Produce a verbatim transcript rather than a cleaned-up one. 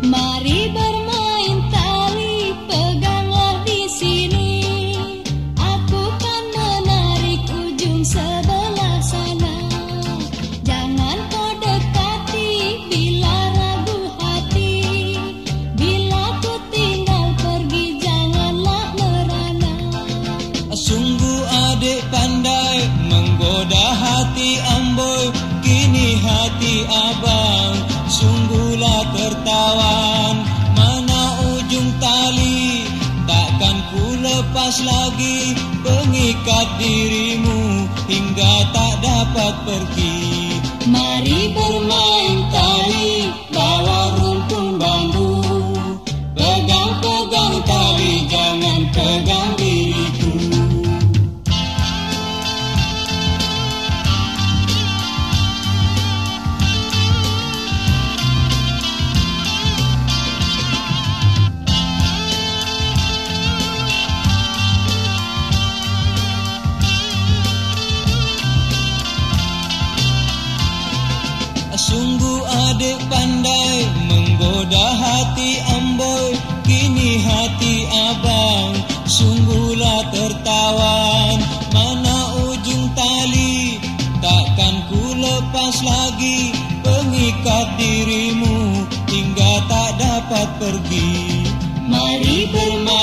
Mari bermain tali, peganglah di sini. Aku kan menarik ujung sebelah sana. Jangan kau dekati bila ragu hati. Bila ku tinggal pergi, janganlah merana. Sungguh adik pandai menggoda hati amboi. Kini hati abang sungguhlah tertawan. Mana ujung tali, takkan ku lepas lagi. Pengikat dirimu hingga tak dapat pergi. Mari bermain tali, bawa rumpun bambu. Pegang-pegang tali, jangan pegang diriku. Sungguh adik pandai menggoda hati amboi. Kini hati abang sungguhlah tertawan. Mana ujung tali, takkan ku lepas lagi. Pengikat dirimu hingga tak dapat pergi. Mari bermain